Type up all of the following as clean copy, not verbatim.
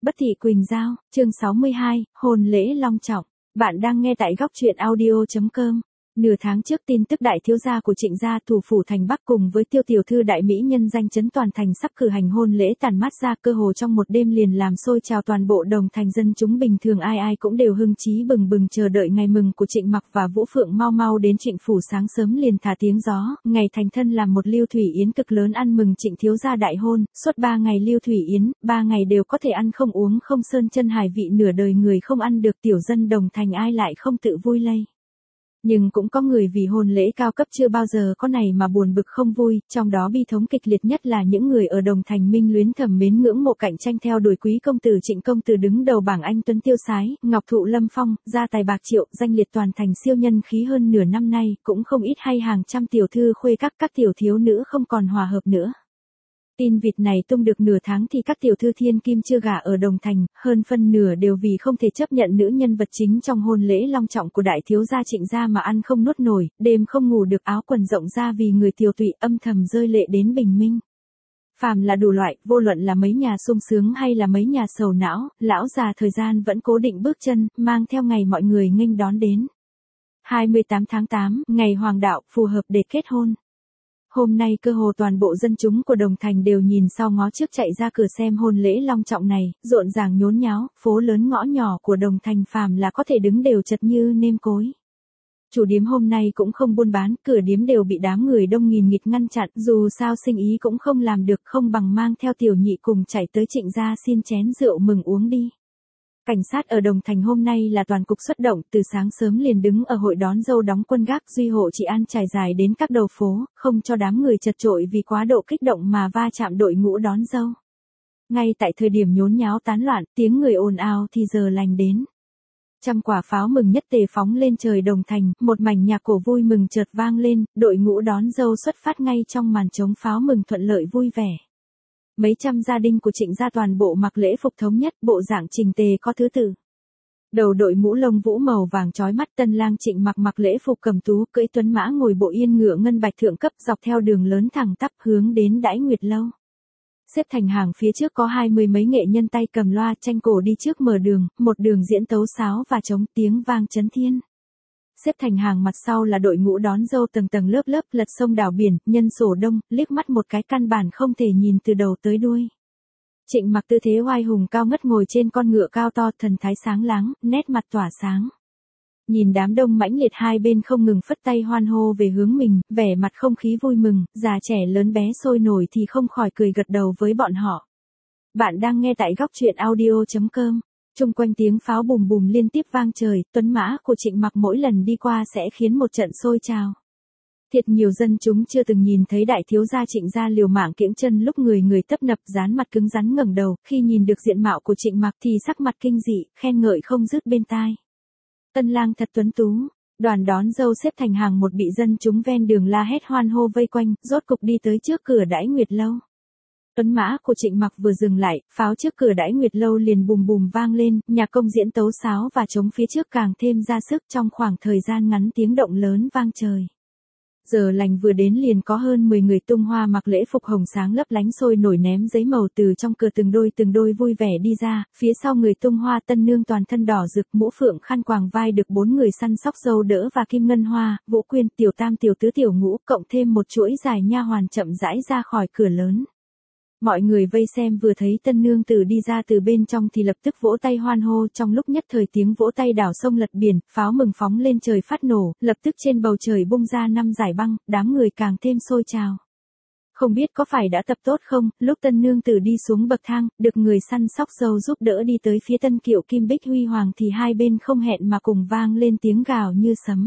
Bất thị Quỳnh Giao, chương 62, hôn lễ long trọng. Bạn đang nghe tại góc truyện audio.com. Nửa tháng trước tin tức đại thiếu gia của Trịnh gia thủ phủ thành Bắc cùng với Tiêu tiểu thư đại mỹ nhân danh chấn toàn thành sắp cử hành hôn lễ tàn mát ra, cơ hồ trong một đêm liền làm sôi trào toàn bộ Đồng Thành. Dân chúng bình thường ai ai cũng đều hưng trí bừng bừng chờ đợi ngày mừng của Trịnh Mặc và Vũ Phượng. Mau mau đến Trịnh phủ, sáng sớm liền thả tiếng gió, ngày thành thân làm một lưu thủy yến cực lớn ăn mừng Trịnh thiếu gia đại hôn. Suốt 3 ngày lưu thủy yến, 3 ngày đều có thể ăn không uống không, sơn chân hải vị nửa đời người không ăn được. Tiểu dân Đồng Thành ai lại không tự vui lây. Nhưng cũng có người vì hôn lễ cao cấp chưa bao giờ có này mà buồn bực không vui, trong đó bi thống kịch liệt nhất là những người ở Đồng Thành minh luyến thầm mến ngưỡng mộ cạnh tranh theo đuổi quý công tử Trịnh công tử đứng đầu bảng anh tuấn tiêu sái, ngọc thụ lâm phong, gia tài bạc triệu, danh liệt toàn thành siêu nhân khí. Hơn nửa năm nay, cũng không ít hay hàng trăm tiểu thư khuê các tiểu thiếu nữ không còn hòa hợp nữa. Tin vịt này tung được nửa tháng thì các tiểu thư thiên kim chưa gả ở Đồng Thành, hơn phân nửa đều vì không thể chấp nhận nữ nhân vật chính trong hôn lễ long trọng của đại thiếu gia Trịnh gia mà ăn không nuốt nổi, đêm không ngủ được, áo quần rộng ra vì người tiều tụy, âm thầm rơi lệ đến bình minh. Phàm là đủ loại, vô luận là mấy nhà sung sướng hay là mấy nhà sầu não, lão già thời gian vẫn cố định bước chân, mang theo ngày mọi người nghênh đón đến. 28 tháng 8, ngày hoàng đạo, phù hợp để kết hôn. Hôm nay cơ hồ toàn bộ dân chúng của Đồng Thành đều nhìn sau ngó trước chạy ra cửa xem hôn lễ long trọng này, rộn ràng nhốn nháo, phố lớn ngõ nhỏ của Đồng Thành phàm là có thể đứng đều chật như nêm cối. Chủ điếm hôm nay cũng không buôn bán, cửa điếm đều bị đám người đông nghìn nghịt ngăn chặn, dù sao sinh ý cũng không làm được, không bằng mang theo tiểu nhị cùng chạy tới Trịnh gia xin chén rượu mừng uống đi. Cảnh sát ở Đồng Thành hôm nay là toàn cục xuất động, từ sáng sớm liền đứng ở hội đón dâu đóng quân gác, duy hộ trị an trải dài đến các đầu phố, không cho đám người chật chội vì quá độ kích động mà va chạm đội ngũ đón dâu. Ngay tại thời điểm nhốn nháo tán loạn, tiếng người ồn ào thì giờ lành đến. Trăm quả pháo mừng nhất tề phóng lên trời Đồng Thành, một mảnh nhạc cổ vui mừng chợt vang lên, đội ngũ đón dâu xuất phát ngay trong màn trống pháo mừng thuận lợi vui vẻ. Mấy trăm gia đình của Trịnh gia toàn bộ mặc lễ phục thống nhất, bộ dạng chỉnh tề có thứ tự. Đầu đội mũ lông vũ màu vàng chói mắt, tân lang Trịnh mặc lễ phục cẩm tú, cưỡi tuấn mã ngồi bộ yên ngựa ngân bạch thượng cấp, dọc theo đường lớn thẳng tắp hướng đến Đãi Nguyệt lâu. Xếp thành hàng phía trước có 20 mấy nghệ nhân tay cầm loa tranh cổ đi trước mở đường, một đường diễn tấu sáo và trống, tiếng vang chấn thiên. Xếp thành hàng mặt sau là đội ngũ đón dâu tầng tầng lớp lớp, lật sông đảo biển, nhân sổ đông, liếc mắt một cái căn bản không thể nhìn từ đầu tới đuôi. Trịnh Mặc tư thế oai hùng cao ngất ngồi trên con ngựa cao to, thần thái sáng láng, nét mặt tỏa sáng. Nhìn đám đông mãnh liệt hai bên không ngừng phất tay hoan hô về hướng mình, vẻ mặt không khí vui mừng, già trẻ lớn bé sôi nổi thì không khỏi cười gật đầu với bọn họ. Bạn đang nghe tại góc truyện audio.com. Chung quanh tiếng pháo bùm bùm liên tiếp vang trời, tuấn mã của Trịnh Mặc mỗi lần đi qua sẽ khiến một trận sôi trào. Thiệt nhiều dân chúng chưa từng nhìn thấy đại thiếu gia Trịnh gia liều mạng kiễng chân lúc người người tấp nập, dán mặt cứng rắn ngẩng đầu, khi nhìn được diện mạo của Trịnh Mặc thì sắc mặt kinh dị, khen ngợi không dứt bên tai. Tân lang thật tuấn tú. Đoàn đón dâu xếp thành hàng một bị dân chúng ven đường la hét hoan hô vây quanh, rốt cục đi tới trước cửa Đãi Nguyệt lâu. Tuấn mã của Trịnh Mặc vừa dừng lại, pháo trước cửa Đãi Nguyệt lâu liền bùm bùm vang lên, nhạc công diễn tấu sáo và trống phía trước càng thêm ra sức, trong khoảng thời gian ngắn tiếng động lớn vang trời. Giờ lành vừa đến liền có hơn 10 người tung hoa mặc lễ phục hồng sáng lấp lánh sôi nổi ném giấy màu từ trong cửa từng đôi vui vẻ đi ra, phía sau người tung hoa tân nương toàn thân đỏ rực, mũ phượng khăn quàng vai được 4 người săn sóc dâu đỡ và kim ngân hoa, Vũ Quyên, tiểu tam tiểu tứ tiểu ngũ, cộng thêm một chuỗi dài nha hoàn chậm rãi ra khỏi cửa lớn. Mọi người vây xem vừa thấy tân nương tử đi ra từ bên trong thì lập tức vỗ tay hoan hô, trong lúc nhất thời tiếng vỗ tay đảo sông lật biển, pháo mừng phóng lên trời phát nổ, lập tức trên bầu trời bung ra 5 dải băng, đám người càng thêm sôi trào. Không biết có phải đã tập tốt không, lúc tân nương tử đi xuống bậc thang, được người săn sóc dâu giúp đỡ đi tới phía tân kiệu kim bích huy hoàng thì hai bên không hẹn mà cùng vang lên tiếng gào như sấm.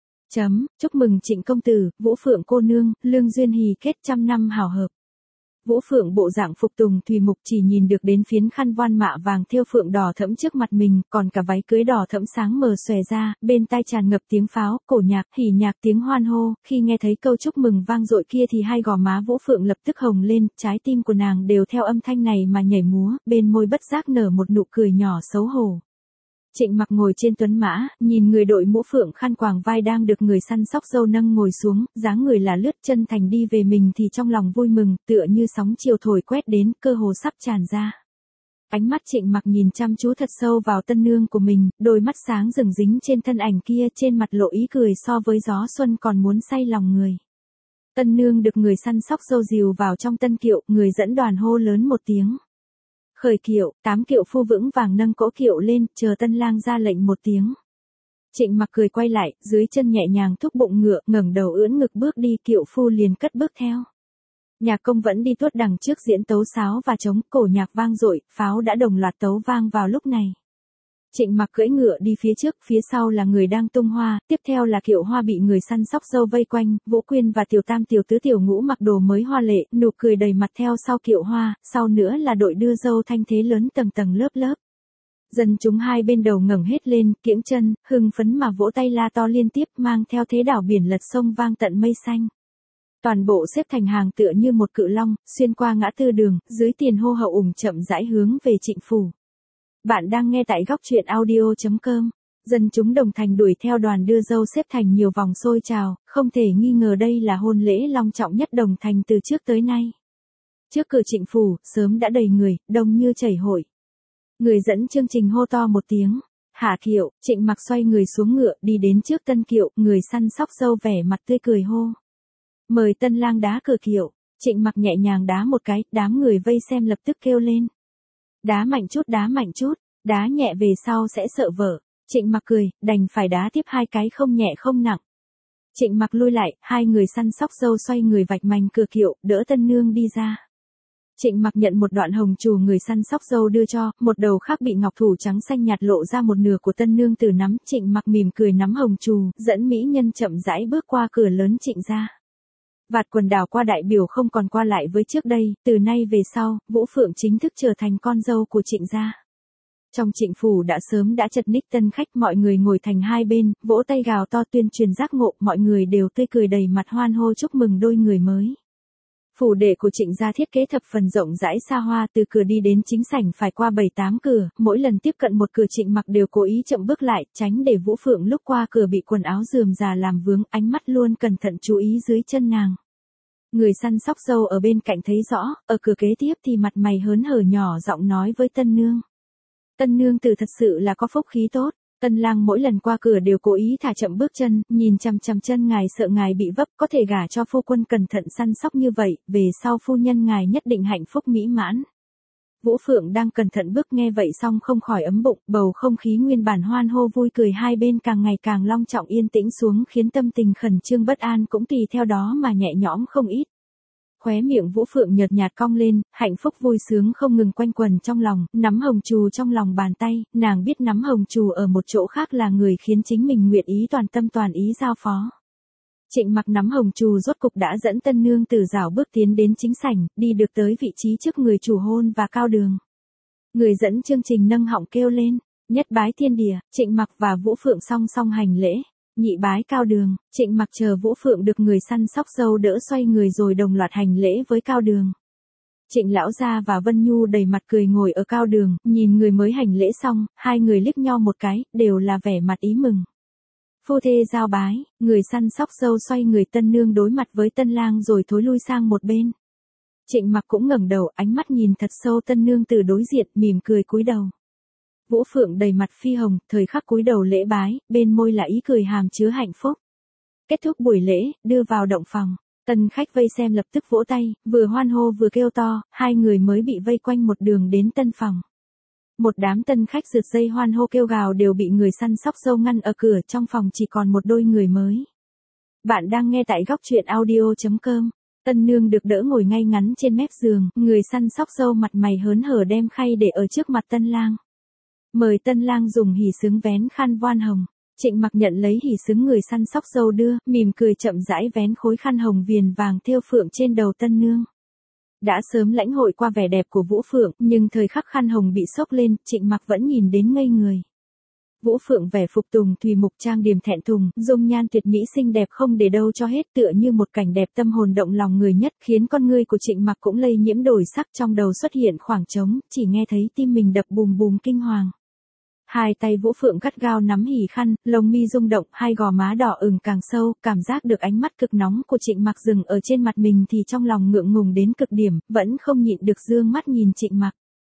Chúc mừng Trịnh công tử, Vũ Phượng cô nương, lương duyên hỷ kết trăm năm hảo hợp. Vũ Phượng bộ dạng phục tùng thùy mục, chỉ nhìn được đến phiến khăn voan mạ vàng thêu phượng đỏ thẫm trước mặt mình, còn cả váy cưới đỏ thẫm sáng mờ xòe ra, bên tai tràn ngập tiếng pháo, cổ nhạc, hỉ nhạc, tiếng hoan hô, khi nghe thấy câu chúc mừng vang dội kia thì hai gò má Vũ Phượng lập tức hồng lên, trái tim của nàng đều theo âm thanh này mà nhảy múa, bên môi bất giác nở một nụ cười nhỏ xấu hổ. Trịnh Mặc ngồi trên tuấn mã, nhìn người đội mũ phượng khăn quàng vai đang được người săn sóc dâu nâng ngồi xuống, dáng người là lướt chân thành đi về mình thì trong lòng vui mừng, tựa như sóng chiều thổi quét đến, cơ hồ sắp tràn ra. Ánh mắt Trịnh Mặc nhìn chăm chú thật sâu vào tân nương của mình, đôi mắt sáng rừng dính trên thân ảnh kia, trên mặt lộ ý cười so với gió xuân còn muốn say lòng người. Tân nương được người săn sóc dâu dìu vào trong tân kiệu, người dẫn đoàn hô lớn một tiếng. Khởi kiệu, 8 kiệu phu vững vàng nâng cỗ kiệu lên, chờ tân lang ra lệnh một tiếng. Trịnh Mặc cười quay lại, dưới chân nhẹ nhàng thúc bụng ngựa, ngẩng đầu ưỡn ngực bước đi, kiệu phu liền cất bước theo. Nhạc công vẫn đi tuốt đằng trước diễn tấu sáo và trống, cổ nhạc vang dội, pháo đã đồng loạt tấu vang vào lúc này. Trịnh Mặc cưỡi ngựa đi phía trước, phía sau là người đang tung hoa, tiếp theo là kiệu hoa bị người săn sóc dâu vây quanh, Vũ Quyên và tiểu tam tiểu tứ tiểu ngũ mặc đồ mới hoa lệ, nụ cười đầy mặt theo sau kiệu hoa, sau nữa là đội đưa dâu thanh thế lớn tầng tầng lớp lớp. Dân chúng hai bên đầu ngẩng hết lên, kiễng chân, hưng phấn mà vỗ tay la to liên tiếp, mang theo thế đảo biển lật sông vang tận mây xanh. Toàn bộ xếp thành hàng tựa như một cự long, xuyên qua ngã tư đường, dưới tiền hô hậu ủng chậm rãi hướng về Trịnh phủ. Bạn đang nghe tại góc truyện audio.com. Dân chúng đồng thành đuổi theo đoàn đưa dâu xếp thành nhiều vòng xôi trào, không thể nghi ngờ đây là hôn lễ long trọng nhất đồng thành từ trước tới nay. Trước cửa Trịnh phủ, sớm đã đầy người, đông như chảy hội. Người dẫn chương trình hô to một tiếng. Hạ kiệu, Trịnh Mặc xoay người xuống ngựa, đi đến trước tân kiệu, người săn sóc dâu vẻ mặt tươi cười hô. Mời tân lang đá cửa kiệu. Trịnh Mặc nhẹ nhàng đá một cái, đám người vây xem lập tức kêu lên. Đá mạnh chút, đá nhẹ về sau sẽ sợ vỡ. Trịnh Mặc cười, đành phải đá tiếp 2 cái không nhẹ không nặng. Trịnh Mặc lui lại, hai người săn sóc dâu xoay người vạch mành cửa kiệu, đỡ tân nương đi ra. Trịnh Mặc nhận một đoạn hồng trù người săn sóc dâu đưa cho, một đầu khác bị ngọc thủ trắng xanh nhạt lộ ra một nửa của tân nương tử nắm. Trịnh Mặc mỉm cười nắm hồng trù, dẫn mỹ nhân chậm rãi bước qua cửa lớn Trịnh gia. Vạt quần đảo qua đại biểu không còn qua lại với trước đây, từ nay về sau, Vũ Phượng chính thức trở thành con dâu của Trịnh gia. Trong Trịnh phủ đã sớm đã chật ních tân khách, mọi người ngồi thành hai bên, vỗ tay gào to tuyên truyền giác ngộ, mọi người đều tươi cười đầy mặt hoan hô chúc mừng đôi người mới. Phủ đệ của Trịnh gia thiết kế thập phần rộng rãi xa hoa, từ cửa đi đến chính sảnh phải qua 7-8 cửa, mỗi lần tiếp cận một cửa Trịnh Mặc đều cố ý chậm bước lại, tránh để Vũ Phượng lúc qua cửa bị quần áo rườm rà làm vướng, ánh mắt luôn cẩn thận chú ý dưới chân nàng. Người săn sóc dâu ở bên cạnh thấy rõ, ở cửa kế tiếp thì mặt mày hớn hở nhỏ giọng nói với tân nương. Tân nương tử thật sự là có phúc khí tốt. Tân lang mỗi lần qua cửa đều cố ý thả chậm bước chân, nhìn chằm chằm chân ngài sợ ngài bị vấp, có thể gả cho phu quân cẩn thận săn sóc như vậy, về sau phu nhân ngài nhất định hạnh phúc mỹ mãn. Vũ Phượng đang cẩn thận bước nghe vậy xong không khỏi ấm bụng, bầu không khí nguyên bản hoan hô vui cười hai bên càng ngày càng long trọng yên tĩnh xuống, khiến tâm tình khẩn trương bất an cũng tùy theo đó mà nhẹ nhõm không ít. Khóe miệng Vũ Phượng nhợt nhạt cong lên, hạnh phúc vui sướng không ngừng quanh quẩn trong lòng, nắm hồng trù trong lòng bàn tay, nàng biết nắm hồng trù ở một chỗ khác là người khiến chính mình nguyện ý toàn tâm toàn ý giao phó. Trịnh Mặc nắm hồng trù rốt cục đã dẫn tân nương tử rảo bước tiến đến chính sảnh, đi được tới vị trí trước người chủ hôn và cao đường. Người dẫn chương trình nâng họng kêu lên, nhất bái thiên địa, Trịnh Mặc và Vũ Phượng song song hành lễ. Nhị bái cao đường, Trịnh Mặc chờ Vũ Phượng được người săn sóc dâu đỡ xoay người rồi đồng loạt hành lễ với cao đường. Trịnh lão gia và Vân Nhu đầy mặt cười ngồi ở cao đường, nhìn người mới hành lễ xong, hai người liếc nhau một cái, đều là vẻ mặt ý mừng. Phu thê giao bái, người săn sóc dâu xoay người tân nương đối mặt với tân lang rồi thối lui sang một bên. Trịnh Mặc cũng ngẩng đầu, ánh mắt nhìn thật sâu tân nương từ đối diện, mỉm cười cúi đầu. Vũ Phượng đầy mặt phi hồng, thời khắc cúi đầu lễ bái, bên môi là ý cười hàm chứa hạnh phúc. Kết thúc buổi lễ, đưa vào động phòng, tân khách vây xem lập tức vỗ tay, vừa hoan hô vừa kêu to, hai người mới bị vây quanh một đường đến tân phòng. Một đám tân khách rượt dây hoan hô kêu gào đều bị người săn sóc dâu ngăn ở cửa, trong phòng chỉ còn một đôi người mới. Bạn đang nghe tại góc truyện audio.com. Tân nương được đỡ ngồi ngay ngắn trên mép giường, người săn sóc dâu mặt mày hớn hở đem khay để ở trước mặt tân lang. Mời tân lang dùng hỉ xứng vén khăn voan hồng. Trịnh Mặc nhận lấy hỉ xứng người săn sóc dâu đưa, mỉm cười chậm rãi vén khối khăn hồng viền vàng thêu phượng trên đầu tân nương. Đã sớm lãnh hội qua vẻ đẹp của Vũ Phượng, nhưng thời khắc khăn hồng bị xốc lên, Trịnh Mặc vẫn nhìn đến ngây người. Vũ Phượng vẻ phục tùng thùy mục trang điểm thẹn thùng, dung nhan tuyệt mỹ xinh đẹp không để đâu cho hết, tựa như một cảnh đẹp tâm hồn động lòng người nhất, khiến con ngươi của Trịnh Mặc cũng lây nhiễm đổi sắc, trong đầu xuất hiện khoảng trống, chỉ nghe thấy tim mình đập bùm bùm kinh hoàng. Hai tay Vũ Phượng gắt gao nắm hỉ khăn, lông mi rung động, hai gò má đỏ ửng càng sâu, cảm giác được ánh mắt cực nóng của Trịnh Mặc dừng ở trên mặt mình thì trong lòng ngượng ngùng đến cực điểm, vẫn không nhịn được dương mắt nhìn Trịnh Mặc.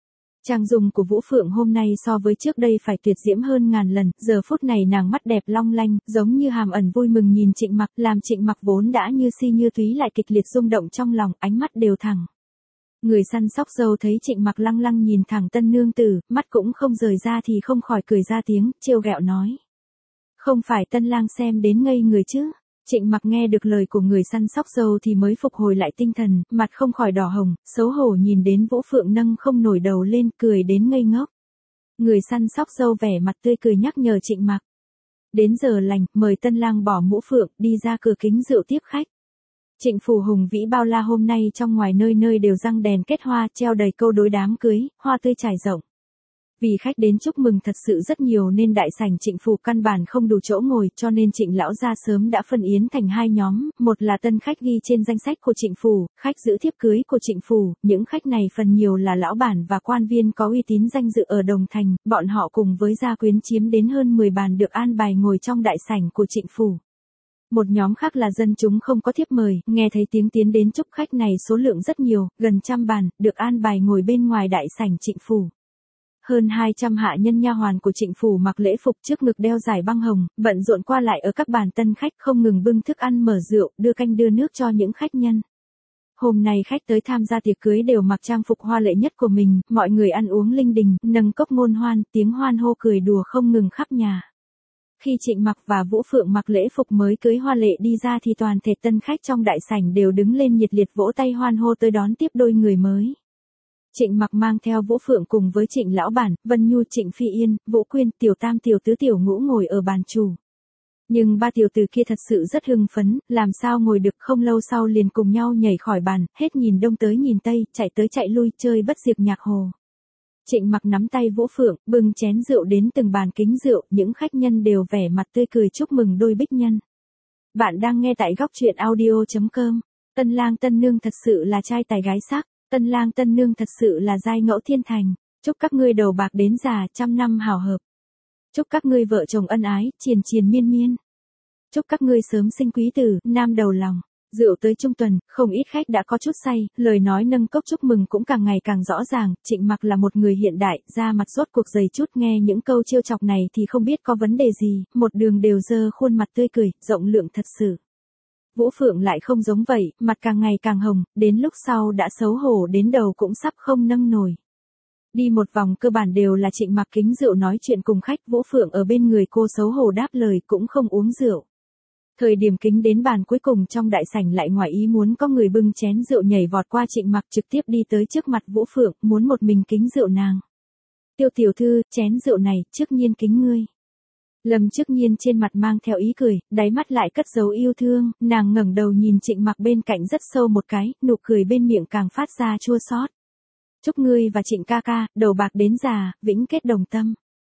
Trang dung của Vũ Phượng hôm nay so với trước đây phải tuyệt diễm hơn ngàn lần, giờ phút này nàng mắt đẹp long lanh, giống như hàm ẩn vui mừng nhìn Trịnh Mặc, làm Trịnh Mặc vốn đã như si như túy lại kịch liệt rung động trong lòng, ánh mắt đều thẳng. Người săn sóc dâu thấy Trịnh Mặc lăng lăng nhìn thẳng tân nương tử, mắt cũng không rời ra thì không khỏi cười ra tiếng, trêu ghẹo nói. Không phải tân lang xem đến ngây người chứ. Trịnh Mặc nghe được lời của người săn sóc dâu thì mới phục hồi lại tinh thần, mặt không khỏi đỏ hồng, xấu hổ nhìn đến Vũ Phượng nâng không nổi đầu lên, cười đến ngây ngốc. Người săn sóc dâu vẻ mặt tươi cười nhắc nhở Trịnh Mặc. Đến giờ lành, mời tân lang bỏ mũ phượng, đi ra cửa kính rượu tiếp khách. Trịnh phủ hùng vĩ bao la hôm nay trong ngoài nơi nơi đều răng đèn kết hoa, treo đầy câu đối đám cưới, hoa tươi trải rộng. Vì khách đến chúc mừng thật sự rất nhiều nên đại sảnh Trịnh phủ căn bản không đủ chỗ ngồi, cho nên Trịnh lão gia sớm đã phân yến thành hai nhóm, một là tân khách ghi trên danh sách của Trịnh phủ, khách giữ thiếp cưới của Trịnh phủ, những khách này phần nhiều là lão bản và quan viên có uy tín danh dự ở Đồng Thành, bọn họ cùng với gia quyến chiếm đến hơn 10 bàn được an bài ngồi trong đại sảnh của Trịnh phủ. Một nhóm khác là dân chúng không có thiếp mời, nghe thấy tiếng tiến đến chúc khách này số lượng rất nhiều, gần trăm bàn, được an bài ngồi bên ngoài đại sảnh Trịnh phủ. Hơn 200 hạ nhân nha hoàn của Trịnh phủ mặc lễ phục trước ngực đeo dải băng hồng, bận rộn qua lại ở các bàn tân khách không ngừng bưng thức ăn mở rượu, đưa canh đưa nước cho những khách nhân. Hôm nay khách tới tham gia tiệc cưới đều mặc trang phục hoa lệ nhất của mình, mọi người ăn uống linh đình, nâng cốc ngôn hoan, tiếng hoan hô cười đùa không ngừng khắp nhà. Khi Trịnh Mặc và Vũ Phượng mặc lễ phục mới cưới hoa lệ đi ra thì toàn thể tân khách trong đại sảnh đều đứng lên nhiệt liệt vỗ tay hoan hô tới đón tiếp đôi người mới. Trịnh Mặc mang theo Vũ Phượng cùng với Trịnh lão bản, Vân Nhu, Trịnh Phi Yên, Vũ Quyên, Tiểu Tam, Tiểu Tứ, Tiểu Ngũ ngồi ở bàn chủ. Nhưng ba tiểu tử kia thật sự rất hưng phấn, làm sao ngồi được, không lâu sau liền cùng nhau nhảy khỏi bàn, hết nhìn đông tới nhìn tây, chạy tới chạy lui chơi bất diệt nhạc hồ. Trịnh Mặc nắm tay Vũ Phượng, bưng chén rượu đến từng bàn kính rượu, những khách nhân đều vẻ mặt tươi cười chúc mừng đôi bích nhân. Bạn đang nghe tại góc truyện audio.com. Tân lang tân nương thật sự là trai tài gái sắc, tân lang tân nương thật sự là giai ngẫu thiên thành. Chúc các ngươi đầu bạc đến già, trăm năm hào hợp. Chúc các ngươi vợ chồng ân ái, triền triền miên miên. Chúc các ngươi sớm sinh quý tử, nam đầu lòng. Rượu tới trung tuần, không ít khách đã có chút say, lời nói nâng cốc chúc mừng cũng càng ngày càng rõ ràng. Trịnh Mặc là một người hiện đại, da mặt rốt cuộc dày chút, nghe những câu trêu chọc này thì không biết có vấn đề gì, một đường đều dơ khuôn mặt tươi cười, rộng lượng thật sự. Vũ Phượng lại không giống vậy, mặt càng ngày càng hồng, đến lúc sau đã xấu hổ đến đầu cũng sắp không nâng nổi. Đi một vòng cơ bản đều là Trịnh Mặc kính rượu nói chuyện cùng khách, Vũ Phượng ở bên người cô xấu hổ đáp lời cũng không uống rượu. Thời điểm kính đến bàn cuối cùng trong đại sảnh lại ngoài ý muốn có người bưng chén rượu nhảy vọt qua Trịnh Mặc trực tiếp đi tới trước mặt Vũ Phượng, muốn một mình kính rượu nàng. Tiêu tiểu thư, chén rượu này, trước nhiên kính ngươi. Lâm Trước Nhiên trên mặt mang theo ý cười, đáy mắt lại cất dấu yêu thương, nàng ngẩng đầu nhìn Trịnh Mặc bên cạnh rất sâu một cái, nụ cười bên miệng càng phát ra chua xót. Chúc ngươi và Trịnh ca ca, đầu bạc đến già, vĩnh kết đồng tâm.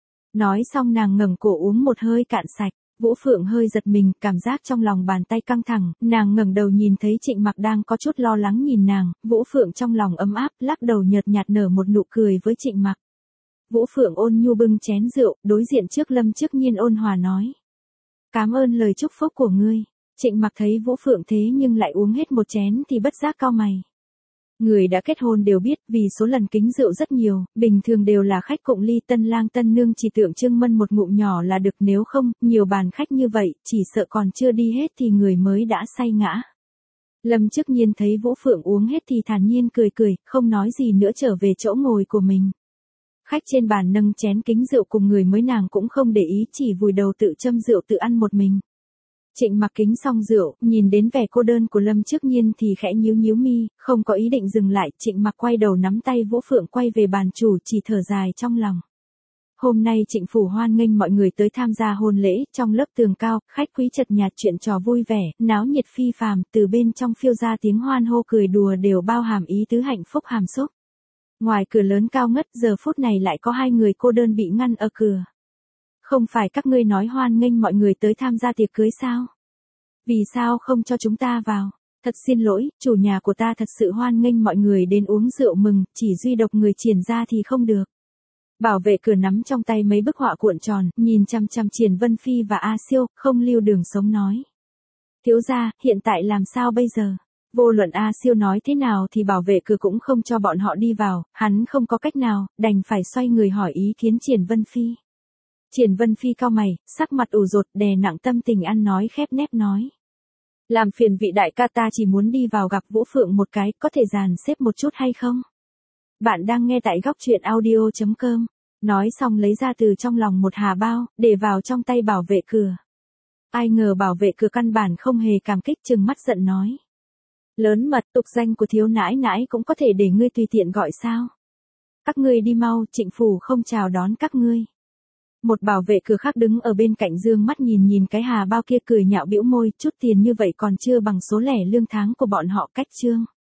Nói xong nàng ngẩng cổ uống một hơi cạn sạch. Vũ Phượng hơi giật mình, cảm giác trong lòng bàn tay căng thẳng, nàng ngẩng đầu nhìn thấy Trịnh Mặc đang có chút lo lắng nhìn nàng, Vũ Phượng trong lòng ấm áp, lắc đầu nhợt nhạt nở một nụ cười với Trịnh Mặc. Vũ Phượng ôn nhu bưng chén rượu, đối diện trước Lâm Trước Nhiên ôn hòa nói. Cảm ơn lời chúc phúc của ngươi. Trịnh Mặc thấy Vũ Phượng thế nhưng lại uống hết một chén thì bất giác cau mày. Người đã kết hôn đều biết, vì số lần kính rượu rất nhiều, bình thường đều là khách cụng ly, tân lang tân nương chỉ tượng trưng mân một ngụm nhỏ là được, nếu không, nhiều bàn khách như vậy, chỉ sợ còn chưa đi hết thì người mới đã say ngã. Lâm Trước Nhiên thấy Vũ Phượng uống hết thì thản nhiên cười cười, không nói gì nữa trở về chỗ ngồi của mình. Khách trên bàn nâng chén kính rượu cùng người mới nàng cũng không để ý, chỉ vùi đầu tự châm rượu tự ăn một mình. Trịnh Mặc kính xong rượu, nhìn đến vẻ cô đơn của Lâm Trước Nhiên thì khẽ nhíu nhíu mi, không có ý định dừng lại, Trịnh Mặc quay đầu nắm tay Vũ Phượng quay về bàn chủ, chỉ thở dài trong lòng. Hôm nay Trịnh phủ hoan nghênh mọi người tới tham gia hôn lễ, trong lớp tường cao, khách quý chật nhạt chuyện trò vui vẻ, náo nhiệt phi phàm, từ bên trong phiêu ra tiếng hoan hô cười đùa đều bao hàm ý tứ hạnh phúc hàm xúc. Ngoài cửa lớn cao ngất, giờ phút này lại có hai người cô đơn bị ngăn ở cửa. Không phải các ngươi nói hoan nghênh mọi người tới tham gia tiệc cưới sao? Vì sao không cho chúng ta vào? Thật xin lỗi, chủ nhà của ta thật sự hoan nghênh mọi người đến uống rượu mừng, chỉ duy độc người Triển ra thì không được. Bảo vệ cửa nắm trong tay mấy bức họa cuộn tròn, nhìn chăm chăm Triển Vân Phi và A Siêu, không lưu đường sống nói. Thiếu gia, hiện tại làm sao bây giờ? Vô luận A Siêu nói thế nào thì bảo vệ cửa cũng không cho bọn họ đi vào, hắn không có cách nào, đành phải xoay người hỏi ý kiến Triển Vân Phi. Triển Vân Phi cau mày, sắc mặt ủ rột đè nặng tâm tình ăn nói khép nép nói. Làm phiền vị đại ca, ta chỉ muốn đi vào gặp Vũ Phượng một cái, có thể dàn xếp một chút hay không? Bạn đang nghe tại góc truyện audio.com. Nói xong lấy ra từ trong lòng một hà bao, để vào trong tay bảo vệ cửa. Ai ngờ bảo vệ cửa căn bản không hề cảm kích, trừng mắt giận nói. Lớn mật, tục danh của thiếu nãi nãi cũng có thể để ngươi tùy tiện gọi sao? Các ngươi đi mau, Trịnh phủ không chào đón các ngươi. Một bảo vệ cửa khác đứng ở bên cạnh dương mắt nhìn cái hà bao kia, cười nhạo bĩu môi, chút tiền như vậy còn chưa bằng số lẻ lương tháng của bọn họ, cách trương.